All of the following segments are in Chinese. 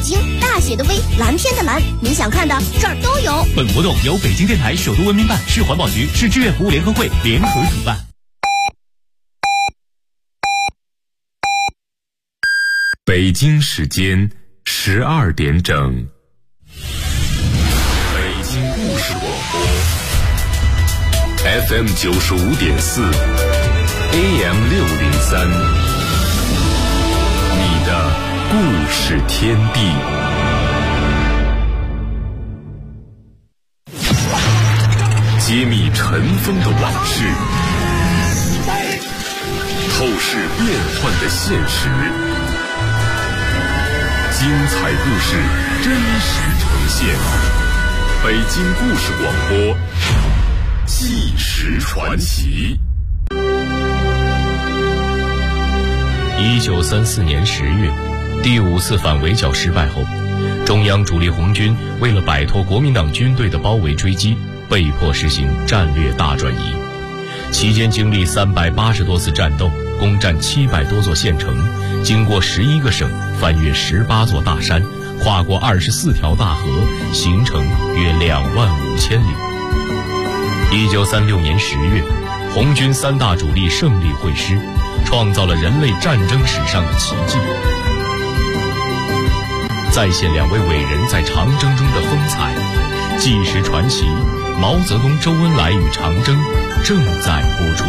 京，大写的 V， 蓝天的蓝，你想看的这儿都有。 本活动由北京电台首都文明办、市环保局、市志愿服务联合会联合主办。 北京时间12点整。北京故事广播 FM 95.4 AM 603，你的故事天地。揭秘尘封的往事，透视变幻的现实，精彩故事真实呈现。北京故事广播，纪实传奇。 1934年10月，第5次反围剿失败后，中央主力红军为了摆脱国民党军队的包围追击，被迫实行战略大转移。期间经历380多次战斗，攻占700多座县城，经过11个省，翻越18座大山，跨过24条大河，行程约25000里。1936年10月，红军3大主力胜利会师，创造了人类战争史上的奇迹，再现2位伟人在长征中的风采。纪实传奇，毛泽东、周恩来与长征正在播出。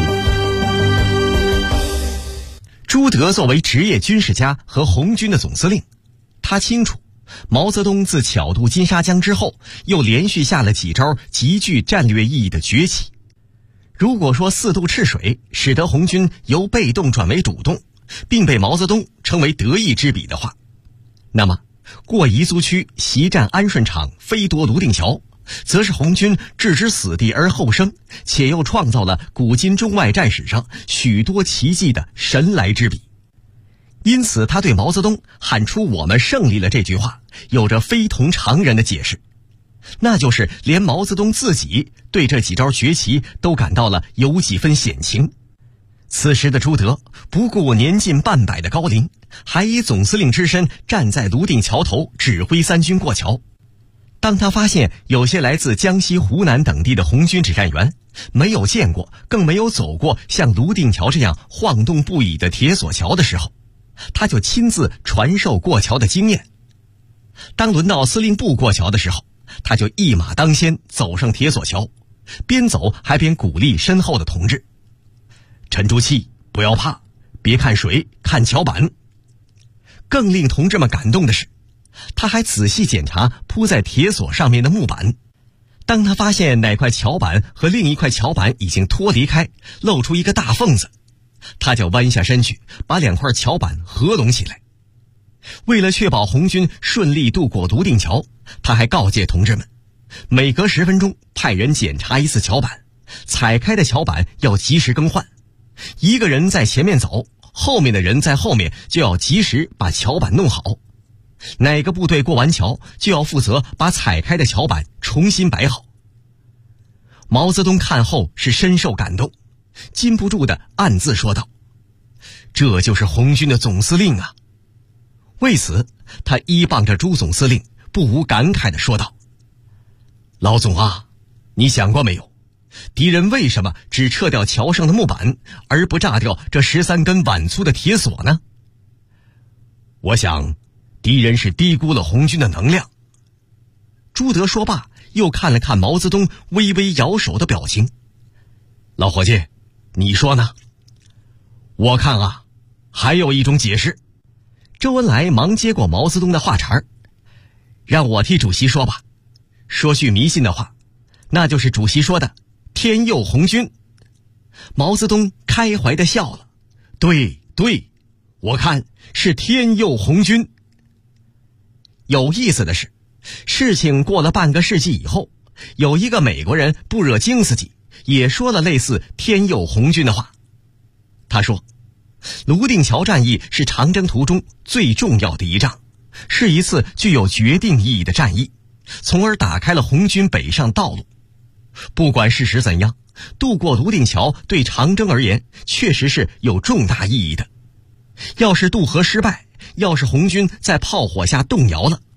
朱德作为职业军事家和红军的总司令，他清楚毛泽东自巧渡金沙江之后，又连续下了几招极具战略意义的崛起。如果说4渡赤水使得红军由被动转为主动，并被毛泽东称为德意之比的话，那么过彝族区袭占安顺场，飞夺泸定桥，则是红军置之死地而后生，且又创造了古今中外战史上许多奇迹的神来之笔。因此他对毛泽东喊出我们胜利了这句话有着非同常人的解释，那就是连毛泽东自己对这几招绝棋都感到了有几分险情。此时的朱德不顾年近半百的高龄，还以总司令之身站在泸定桥头指挥3军过桥。当他发现有些来自江西、湖南等地的红军指战员没有见过，更没有走过像泸定桥这样晃动不已的铁索桥的时候，他就亲自传授过桥的经验。当轮到司令部过桥的时候，他就一马当先走上铁索桥，边走还边鼓励身后的同志：沉住气，不要怕，别看水，看桥板。更令同志们感动的是，他还仔细检查铺在铁索上面的木板。当他发现哪块桥板和另一块桥板已经脱离开，露出一个大缝子，他就弯下身去把2块桥板合拢起来。为了确保红军顺利渡过泸定桥，他还告诫同志们，每隔10分钟派人检查一次桥板，踩开的桥板要及时更换。一个人在前面走，后面的人在后面就要及时把桥板弄好。哪个部队过完桥，就要负责把踩开的桥板重新摆好。毛泽东看后是深受感动，禁不住地暗自说道：这就是红军的总司令啊。为此他依傍着朱总司令，不无感慨地说道：老总啊，你想过没有，敌人为什么只撤掉桥上的木板，而不炸掉这13根碗粗的铁索呢？我想敌人是低估了红军的能量。朱德说罢，又看了看毛泽东微微摇手的表情。老伙计，你说呢？我看啊，还有一种解释。周恩来忙接过毛泽东的话茬儿：让我替主席说吧，说句迷信的话，那就是主席说的天佑红军。毛泽东开怀地笑了：对，我看是天佑红军。有意思的是，事情过了半个世纪以后，有一个美国人布热津斯基也说了类似天佑红军的话。他说，泸定桥战役是长征途中最重要的一仗，是一次具有决定意义的战役，从而打开了红军北上道路。不管事实怎样，渡过泸定桥对长征而言确实是有重大意义的。要是渡河失败，要是红军在炮火下动摇了，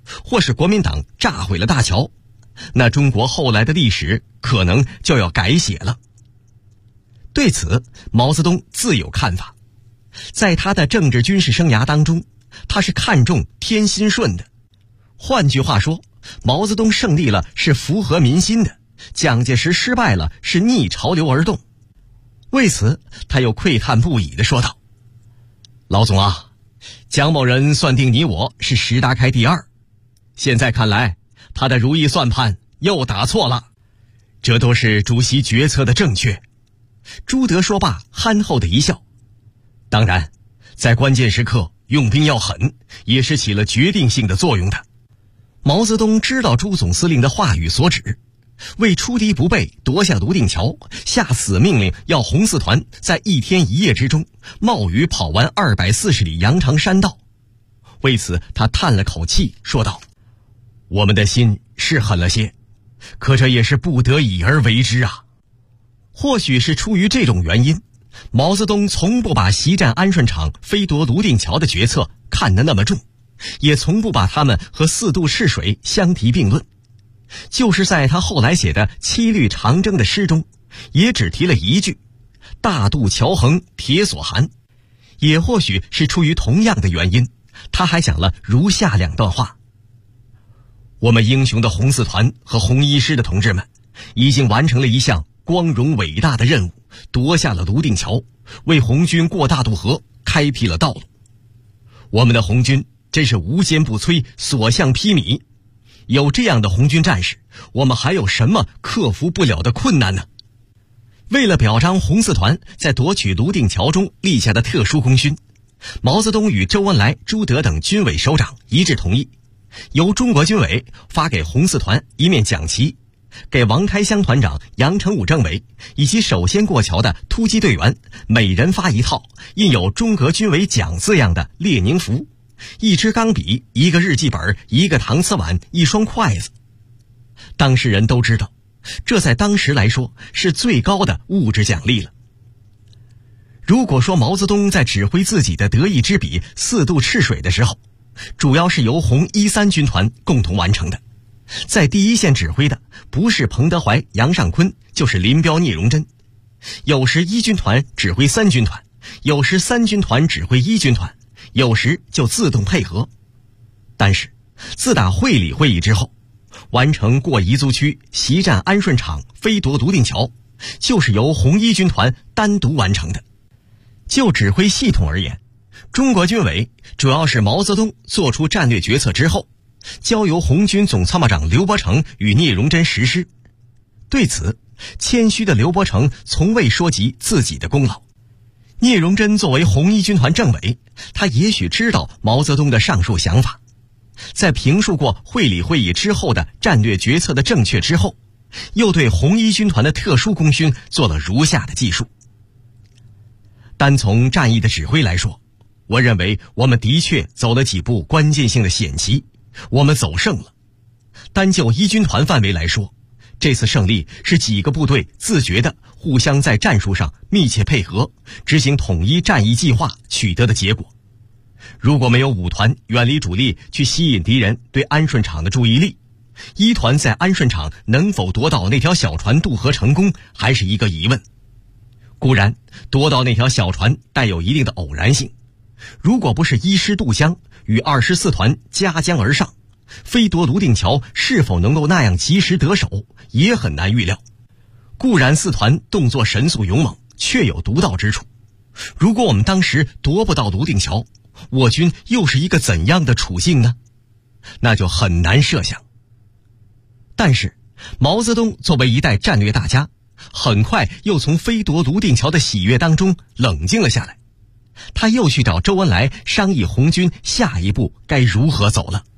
或是国民党炸毁了大桥，那中国后来的历史可能就要改写了。对此，毛泽东自有看法。在他的政治军事生涯当中，他是看重天心顺的。换句话说，毛泽东胜利了是符合民心的，蒋介石失败了是逆潮流而动。为此，他又喟叹不已地说道：老总啊，蒋某人算定你我是石达开第二，现在看来他的如意算盘又打错了，这都是主席决策的正确。朱德说罢，憨厚的一笑。当然，在关键时刻用兵要狠，也是起了决定性的作用的。毛泽东知道朱总司令的话语所指，为出敌不备，夺下泸定桥，下死命令要红四团在1天1夜之中冒雨跑完240里羊肠山道。为此，他叹了口气，说道：我们的心是狠了些，可这也是不得已而为之啊。或许是出于这种原因，毛泽东从不把袭占安顺场、飞夺泸定桥的决策看得那么重，也从不把他们和4渡赤水相提并论。就是在他后来写的《七律长征》的诗中，也只提了一句：大渡桥横铁索寒。也或许是出于同样的原因，他还讲了如下2段话：我们英雄的红四团和红一师的同志们已经完成了一项光荣伟大的任务，夺下了泸定桥，为红军过大渡河开辟了道路。我们的红军真是无坚不摧，所向披靡。有这样的红军战士，我们还有什么克服不了的困难呢？为了表彰红四团在夺取泸定桥中立下的特殊功勋，毛泽东与周恩来、朱德等军委首长一致同意，由中国军委发给红四团一面奖旗，给王开湘团长、杨成武政委以及首先过桥的突击队员每人发一套印有中国军委奖字样的列宁服，一支钢笔，一个日记本，一个搪瓷碗，一双筷子。当事人都知道，这在当时来说是最高的物质奖励了。如果说毛泽东在指挥自己的得意之笔4渡赤水的时候，主要是由红1、3军团共同完成的，在第一线指挥的不是彭德怀、杨尚昆，就是林彪、聂荣臻。有时1军团指挥3军团，有时3军团指挥1军团，有时就自动配合。但是自打会理会议之后，完成过彝族区、袭占安顺场、飞夺泸定桥，就是由红1军团单独完成的。就指挥系统而言，中国军委主要是毛泽东做出战略决策之后，交由红军总参谋长刘伯承与聂荣臻实施。对此，谦虚的刘伯承从未说及自己的功劳。聂荣臻作为红1军团政委，他也许知道毛泽东的上述想法，在评述过会理会议之后的战略决策的正确之后，又对红1军团的特殊功勋做了如下的记述。单从战役的指挥来说，我认为我们的确走了几步关键性的险棋，我们走胜了。单就1军团范围来说，这次胜利是几个部队自觉地互相在战术上密切配合，执行统一战役计划取得的结果。如果没有5团远离主力去吸引敌人对安顺场的注意力，1团在安顺场能否夺到那条小船渡河成功，还是一个疑问。固然夺到那条小船带有一定的偶然性，如果不是1师渡江与24团夹江而上，飞夺泸定桥是否能够那样及时得手，也很难预料。固然4团动作神速勇猛，确有独到之处。如果我们当时夺不到泸定桥，我军又是一个怎样的处境呢？那就很难设想。但是毛泽东作为一代战略大家，很快又从飞夺泸定桥的喜悦当中冷静了下来，他又去找周恩来商议红军下一步该如何走了。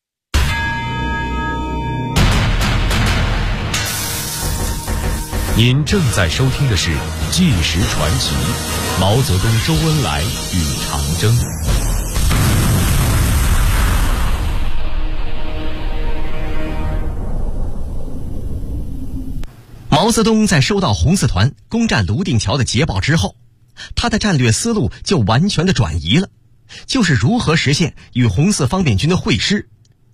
您正在收听的是《纪实传奇》，毛泽东、周恩来与长征。 毛泽东在收到红四团攻占泸定桥的捷报之后，他的战略思路就完全的转移了，就是如何实现与红四方面军的会师。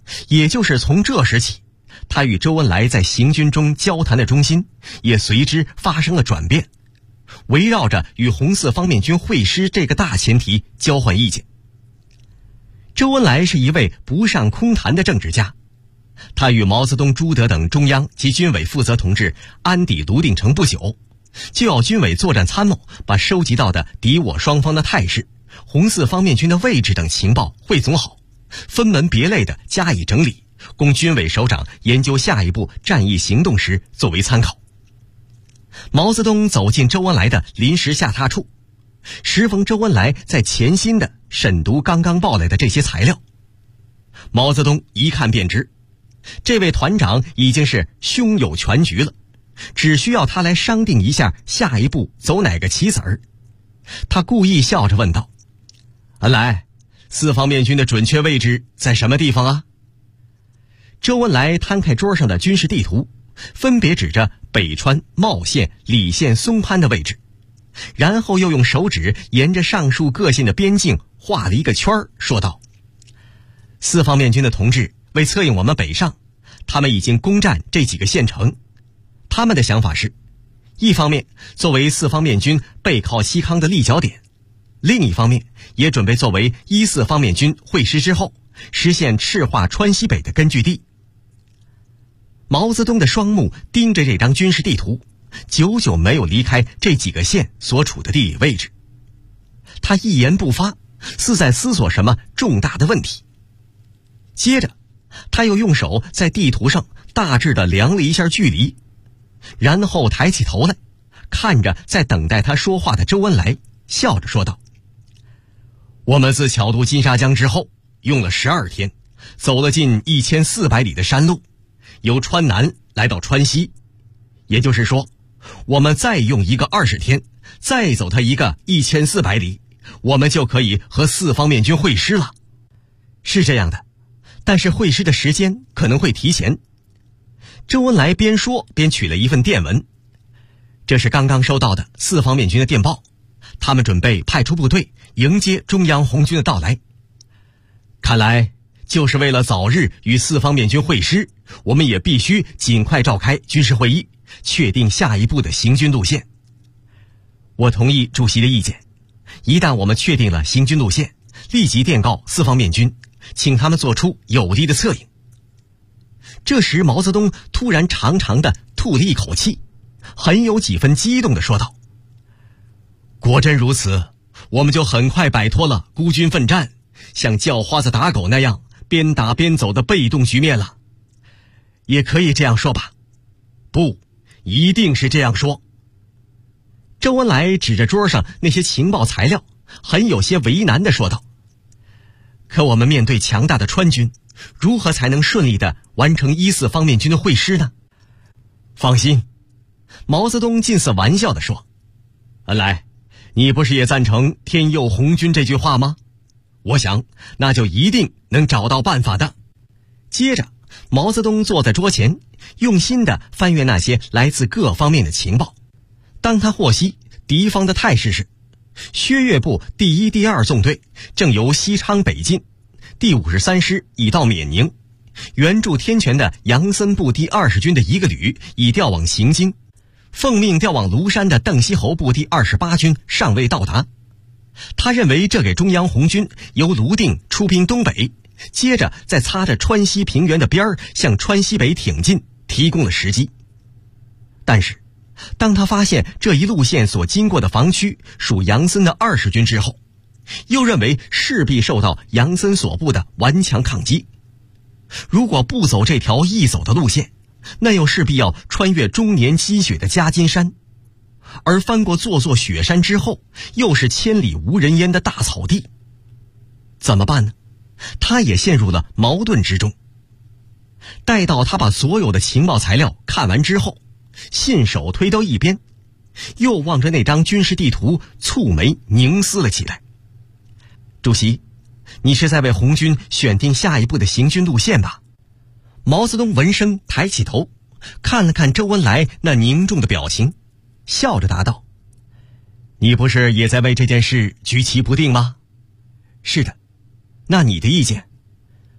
也就是从这时起，他与周恩来在行军中交谈的中心也随之发生了转变，围绕着与红四方面军会师这个大前提交换意见。周恩来是一位不上空谈的政治家，他与毛泽东、朱德等中央及军委负责同志安抵泸定城不久，就要军委作战参谋把收集到的敌我双方的态势、红四方面军的位置等情报汇总好，分门别类地加以整理，供军委首长研究下一步战役行动时作为参考。毛泽东走进周恩来的临时下榻处，时逢周恩来在潜心地审读刚刚报来的这些材料。毛泽东一看便知，这位团长已经是胸有全局了，只需要他来商定一下下一步走哪个棋子儿。他故意笑着问道：恩来，四方面军的准确位置在什么地方啊？周恩来摊开桌上的军事地图，分别指着北川、茂县、礼县、松潘的位置，然后又用手指沿着上述各县的边境画了一个圈，说道：四方面军的同志为策应我们北上，他们已经攻占这几个县城。他们的想法是，一方面作为四方面军背靠西康的立脚点，另一方面也准备作为一四方面军会师之后实现赤化川西北的根据地。毛泽东的双目盯着这张军事地图，久久没有离开这几个县所处的地理位置。他一言不发，似在思索什么重大的问题。接着他又用手在地图上大致地量了一下距离，然后抬起头来，看着在等待他说话的周恩来，笑着说道：我们自巧渡金沙江之后，用了12天，走了近1400里的山路，由川南来到川西，也就是说，我们再用一个20天，再走它一个1400里，我们就可以和四方面军会师了。是这样的，但是会师的时间可能会提前。周恩来边说边取了一份电文，这是刚刚收到的四方面军的电报，他们准备派出部队迎接中央红军的到来。看来就是为了早日与四方面军会师，我们也必须尽快召开军事会议，确定下一步的行军路线。我同意主席的意见，一旦我们确定了行军路线，立即电告四方面军，请他们做出有力的策应。这时毛泽东突然长长地吐了一口气，很有几分激动地说道：果真如此，我们就很快摆脱了孤军奋战，像叫花子打狗那样边打边走的被动局面了。也可以这样说吧？不，一定是这样说。周恩来指着桌上那些情报材料，很有些为难地说道：可我们面对强大的川军，如何才能顺利地完成一四方面军的会师呢？放心，毛泽东近似玩笑地说：恩来，你不是也赞成天佑红军这句话吗？我想那就一定能找到办法的。接着毛泽东坐在桌前，用心地翻阅那些来自各方面的情报。当他获悉敌方的态势时，薛岳部第1、第2纵队正由西昌北进，第53师已到缅宁，援助天全的杨森部第20军的一个旅已调往行经，奉命调往庐山的邓锡侯部第28军尚未到达。他认为这给中央红军由泸定出兵东北，接着再擦着川西平原的边儿向川西北挺进提供了时机。但是当他发现这一路线所经过的防区属杨森的20军之后，又认为势必受到杨森所部的顽强抗击。如果不走这条易走的路线，那又势必要穿越终年积雪的夹金山，而翻过座座雪山之后，又是千里无人烟的大草地。怎么办呢？他也陷入了矛盾之中。待到他把所有的情报材料看完之后，信手推到一边，又望着那张军事地图，蹙眉凝思了起来。主席，你是在为红军选定下一步的行军路线吧？毛泽东闻声抬起头，看了看周恩来那凝重的表情，笑着答道：你不是也在为这件事举棋不定吗？是的。那你的意见？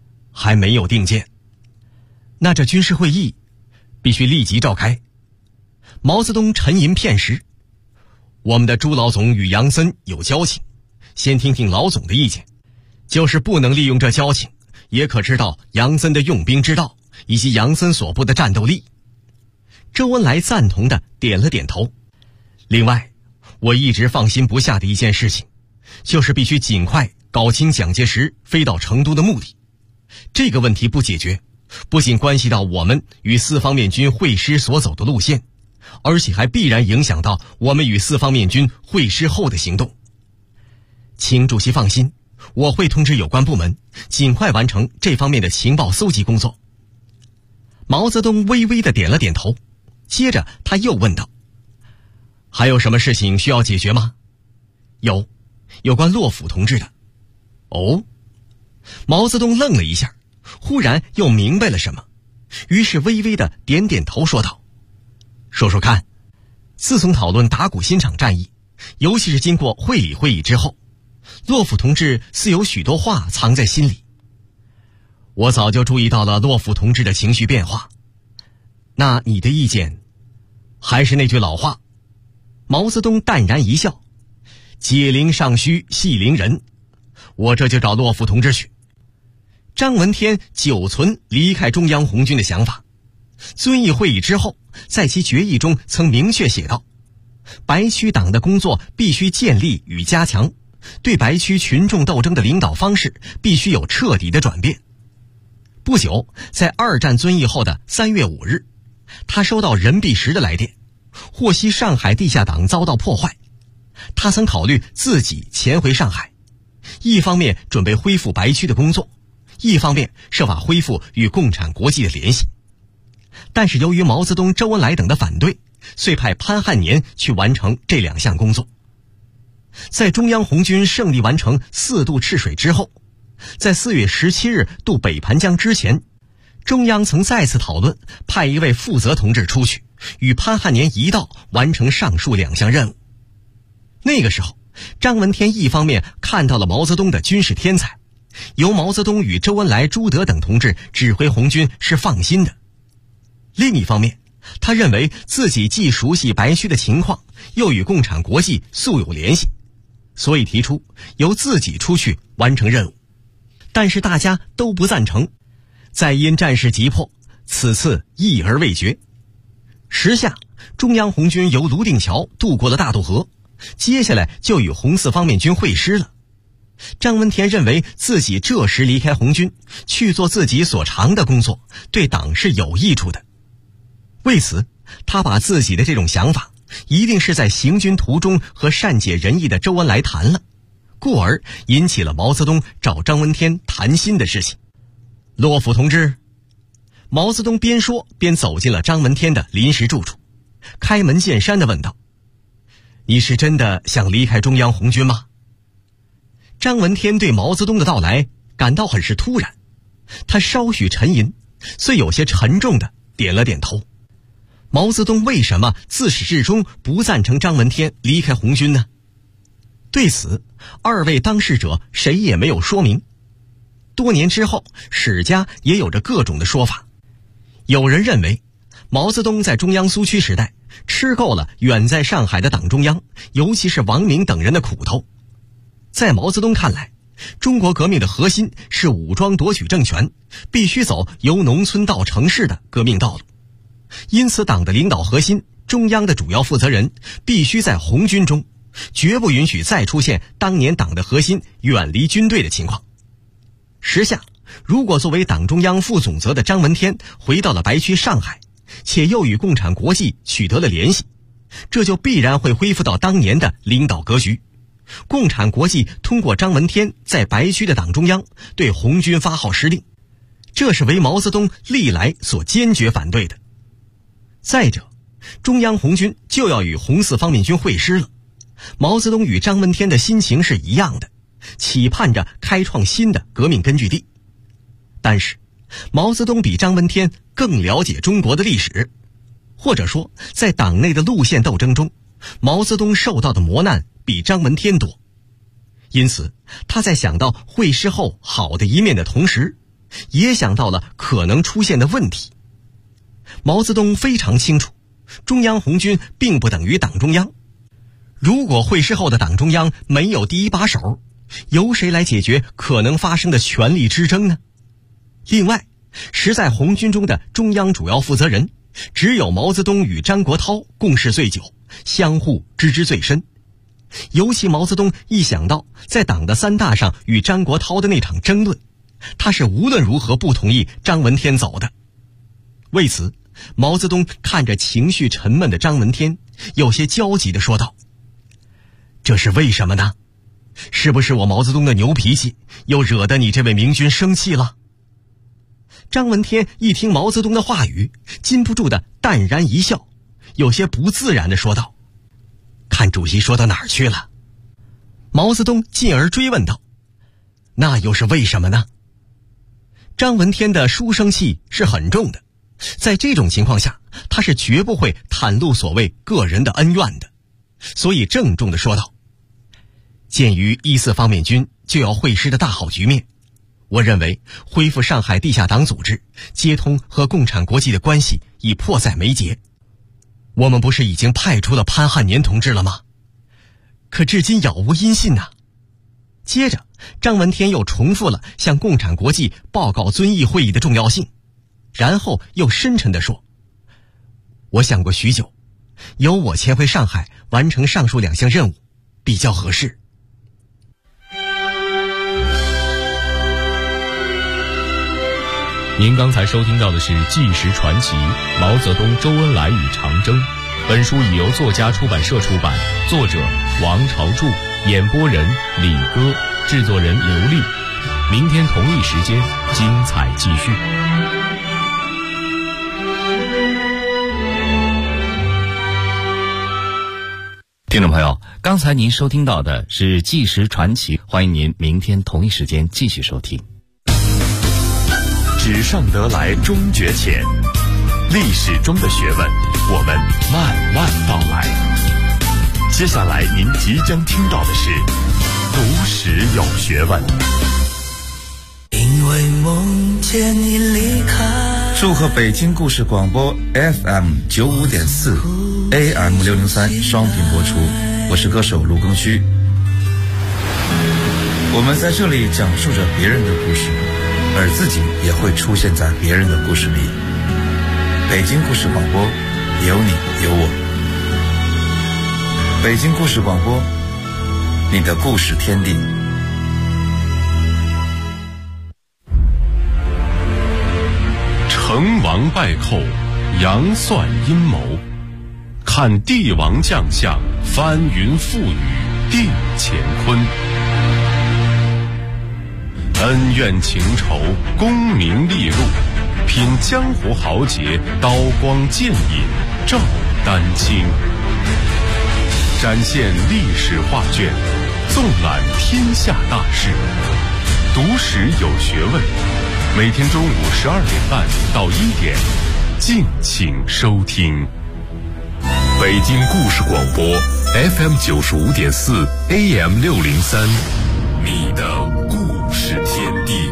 还没有定见，那这军事会议必须立即召开。毛泽东沉吟片时，我们的朱老总与杨森有交情，先听听老总的意见。就是不能利用这交情，也可知道杨森的用兵之道，以及杨森所部的战斗力。周恩来赞同地点了点头。另外，我一直放心不下的一件事情，就是必须尽快搞清蒋介石飞到成都的目的。这个问题不解决，不仅关系到我们与四方面军会师所走的路线，而且还必然影响到我们与四方面军会师后的行动。请主席放心，我会通知有关部门，尽快完成这方面的情报搜集工作。毛泽东微微地点了点头，接着他又问道：还有什么事情需要解决吗？有关洛甫同志的。哦？毛泽东愣了一下，忽然又明白了什么，于是微微地点点头说道：说说看，自从讨论打鼓新场战役，尤其是经过会理会议之后，洛甫同志似有许多话藏在心里。我早就注意到了洛甫同志的情绪变化。那你的意见？还是那句老话。毛泽东淡然一笑：解铃尚须系铃人，我这就找洛甫同志去。张闻天久存离开中央红军的想法，遵义会议之后，在其决议中曾明确写道：白区党的工作必须建立与加强，对白区群众斗争的领导方式必须有彻底的转变。不久，在二战遵义后的3月5日，他收到任弼时的来电，获悉上海地下党遭到破坏。他曾考虑自己前回上海，一方面准备恢复白区的工作，一方面设法恢复与共产国际的联系。但是由于毛泽东、周恩来等的反对，遂派潘汉年去完成这2项工作。在中央红军胜利完成4渡赤水之后，在4月17日渡北盘江之前，中央曾再次讨论派一位负责同志出去，与潘汉年一道完成上述2项任务。那个时候，张闻天一方面看到了毛泽东的军事天才，由毛泽东与周恩来、朱德等同志指挥红军是放心的；另一方面，他认为自己既熟悉白区的情况，又与共产国际素有联系，所以提出由自己出去完成任务。但是大家都不赞成，再因战事急迫，此次议而未决。时下，中央红军由泸定桥渡过了大渡河，接下来就与红四方面军会师了。张闻天认为自己这时离开红军，去做自己所长的工作，对党是有益处的。为此，他把自己的这种想法，一定是在行军途中和善解人意的周恩来谈了，故而引起了毛泽东找张闻天谈心的事情。洛甫同志，毛泽东边说边走进了张闻天的临时住处，开门见山地问道：你是真的想离开中央红军吗？张闻天对毛泽东的到来感到很是突然，他稍许沉吟，虽有些沉重地点了点头。毛泽东为什么自始至终不赞成张闻天离开红军呢？对此，二位当事者谁也没有说明。多年之后，史家也有着各种的说法。有人认为，毛泽东在中央苏区时代吃够了远在上海的党中央，尤其是王明等人的苦头。在毛泽东看来，中国革命的核心是武装夺取政权，必须走由农村到城市的革命道路。因此，党的领导核心，中央的主要负责人必须在红军中，绝不允许再出现当年党的核心远离军队的情况。时下，如果作为党中央副总责的张闻天回到了白区上海，且又与共产国际取得了联系，这就必然会恢复到当年的领导格局。共产国际通过张闻天在白区的党中央对红军发号施令，这是为毛泽东历来所坚决反对的。再者，中央红军就要与红四方面军会师了，毛泽东与张闻天的心情是一样的，期盼着开创新的革命根据地。但是，毛泽东比张闻天更了解中国的历史，或者说，在党内的路线斗争中，毛泽东受到的磨难比张闻天多。因此，他在想到会师后好的一面的同时， 也想到了可能出现的问题。毛泽东非常清楚，中央红军并不等于党中央。如果会师后的党中央没有第一把手，由谁来解决可能发生的权力之争呢？另外，实在红军中的中央主要负责人，只有毛泽东与张国焘共事最久，相互知之最深。尤其毛泽东一想到在党的3大上与张国焘的那场争论，他是无论如何不同意张闻天走的。为此，毛泽东看着情绪沉闷的张闻天，有些焦急地说道：这是为什么呢？是不是我毛泽东的牛脾气又惹得你这位明君生气了？张闻天一听毛泽东的话语，禁不住的淡然一笑，有些不自然地说道：看主席说到哪儿去了？毛泽东进而追问道：那又是为什么呢？张闻天的书生气是很重的，在这种情况下，他是绝不会袒露所谓个人的恩怨的，所以郑重地说道：鉴于14方面军就要会师的大好局面，我认为恢复上海地下党组织，接通和共产国际的关系已迫在眉睫。我们不是已经派出了潘汉年同志了吗？可至今杳无音信呐。接着，张闻天又重复了向共产国际报告遵义会议的重要性，然后又深沉地说：我想过许久，由我前回上海完成上述2项任务比较合适。 您刚才收听到的是《纪实传奇：毛泽东、周恩来与长征》。本书已由作家出版社出版，作者王朝柱，演播人李歌，制作人刘丽。明天同一时间，精彩继续。 听众朋友，刚才您收听到的是《纪实传奇》，欢迎您明天同一时间继续收听。 纸上得来终觉浅，历史中的学问，我们慢慢道来。接下来您即将听到的是读史有学问。 因为梦见你离开。祝贺北京故事广播 FM 95.4 AM 603双频播出，我是歌手卢庚戌。我们在这里讲述着别人的故事，而自己也会出现在别人的故事里。北京故事广播，有你有我。北京故事广播，你的故事天地。 成王败寇，杨算阴谋，看帝王将相，翻云覆雨，定乾坤。恩怨情仇，功名利禄，品江湖豪杰，刀光剑影，照丹青。展现历史画卷，纵览天下大事，读史有学问。每天中午12点半到1点，敬请收听。北京故事广播 FM 95.4 AM 603，你的故事天地。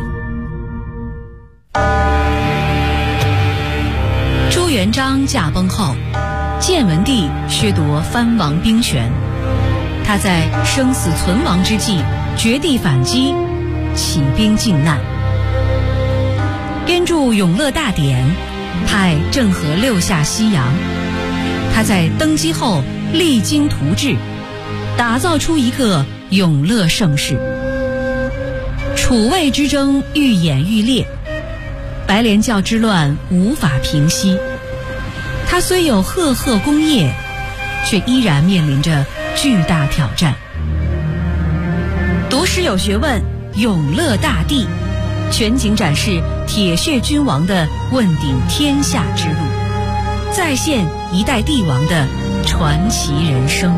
朱元璋驾崩后，建文帝削夺藩王兵权，他在生死存亡之际绝地反击，起兵靖难。编著《永乐大典》，派郑和6下西洋。他在登基后励精图治，打造出一个永乐盛世。楚魏之争愈演愈烈，白莲教之乱无法平息。他虽有赫赫功业，却依然面临着巨大挑战。读史有学问，永乐大帝全景展示铁血君王的问鼎天下之路，再现一代帝王的传奇人生。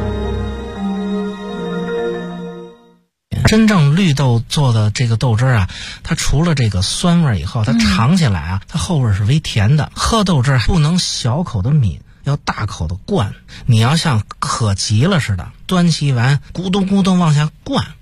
真正绿豆做的这个豆汁啊，它除了这个酸味以后，它尝起来啊，它后味是微甜的。喝豆汁不能小口的抿，要大口的灌。你要像渴急了似的，端起一碗咕咚咕咚往下灌，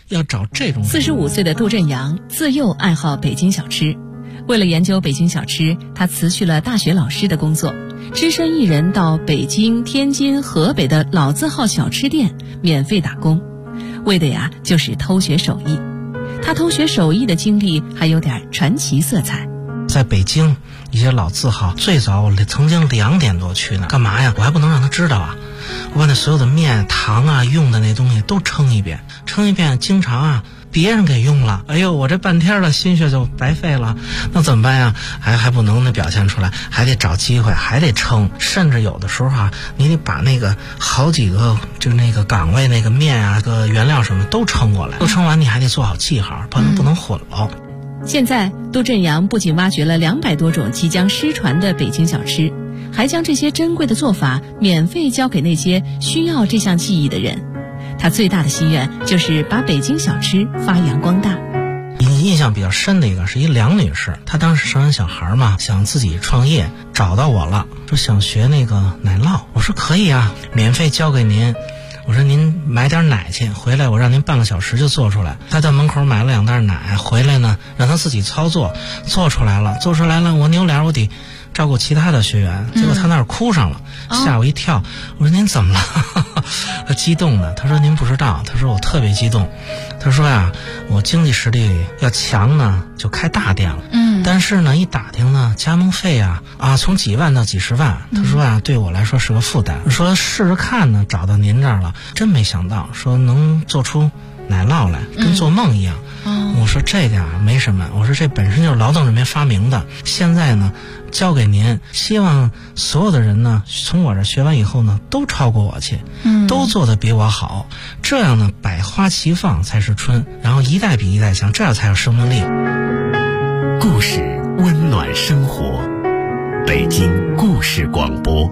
要找这种。 45岁的杜振阳自幼爱好北京小吃，为了研究北京小吃，他辞去了大学老师的工作，只身一人到北京、天津、河北的老字号小吃店免费打工，为的呀就是偷学手艺。他偷学手艺的经历还有点传奇色彩。 在北京一些老字号，最早我曾经2点多去呢，干嘛呀？我还不能让他知道啊！我把那所有的面、糖啊、用的那东西都称一遍，经常啊别人给用了，哎呦，我这半天的心血就白费了，那怎么办呀？还不能表现出来，还得找机会，还得称，甚至有的时候啊，你得把那个好几个就那个岗位那个面啊、个原料什么都称过来，都称完你还得做好记号，不能混了。 现在杜振阳不仅挖掘了200多种即将失传的北京小吃，还将这些珍贵的做法免费教给那些需要这项技艺的人。他最大的心愿就是把北京小吃发扬光大。 印象比较深的一个是一梁女士，她当时生完小孩嘛，想自己创业，找到我了，说想学那个奶酪。我说可以啊，免费教给您。我说您买点奶去，回来我让您半个小时就做出来。他在门口买了2袋奶，回来呢让他自己操作，做出来了，我扭脸我得照顾其他的学员，结果他那儿哭上了，吓我一跳。我说您怎么了？他激动的，他说您不知道，他说我特别激动，他说呀，我经济实力要强呢就开大店了，但是呢一打听呢加盟费啊从几万到几十万，他说啊对我来说是个负担，说试试看呢，找到您这儿了，真没想到说能做出奶酪来，跟做梦一样。我说这点没什么，我说这本身就是劳动人民发明的，现在呢交给您，希望所有的人呢从我这学完以后呢都超过我去，都做得比我好，这样呢百花齐放才是春，然后一代比一代强，这样才有生命力。 故事温暖生活，北京故事广播。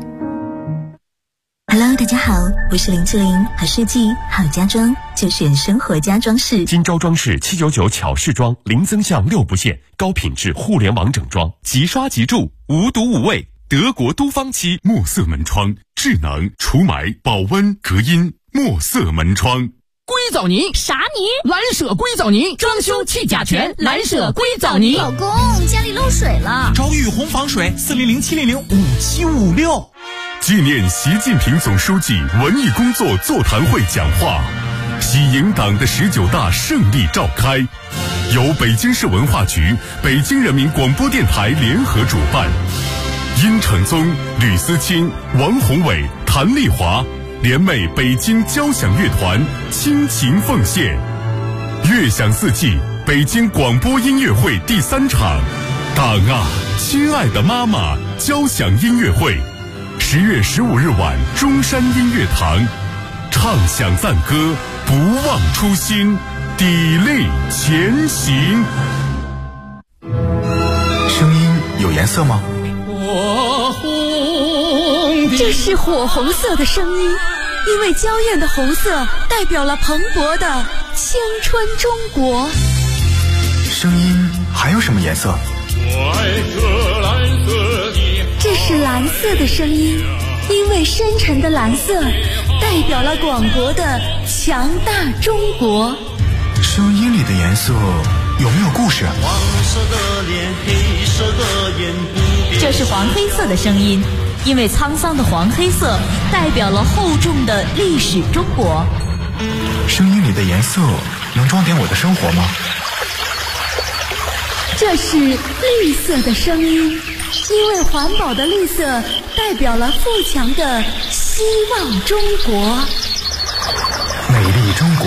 Hello， 大家好，我是林志玲，好设计好家装就选生活家装饰。 今朝装饰799巧饰装，零增项6不限，高品质互联网整装，即刷即住，无毒无味。德国都芳漆墨色门窗，智能除霾保温隔音墨色门窗。 硅藻泥啥泥？ 蓝舍硅藻泥，装修去甲醛，蓝舍硅藻泥。 老公，家里漏水了， 找雨虹防水，400-700-5756。 纪念习近平总书记文艺工作座谈会讲话，喜迎党的19大胜利召开，由北京市文化局、北京人民广播电台联合主办，殷承宗、吕思清、王宏伟、谭丽华联袂北京交响乐团倾情奉献。乐享四季北京广播音乐会第3场，党啊，亲爱的妈妈交响音乐会，10月15日晚中山音乐堂，唱响赞歌，不忘初心，砥砺前行。 声音有颜色吗？ 这是火红色的声音，因为娇艳的红色代表了蓬勃的青春中国。 声音还有什么颜色？ 这是蓝色的声音，因为深沉的蓝色代表了广博的强大中国。 声音里的颜色有没有故事？ 黄色的脸，黑色的眼，不变。 这是黄黑色的声音，因为沧桑的黄黑色代表了厚重的历史中国。 声音里的颜色能装点我的生活吗？ 这是绿色的声音，因为环保的绿色代表了富强的希望中国。 美丽中国。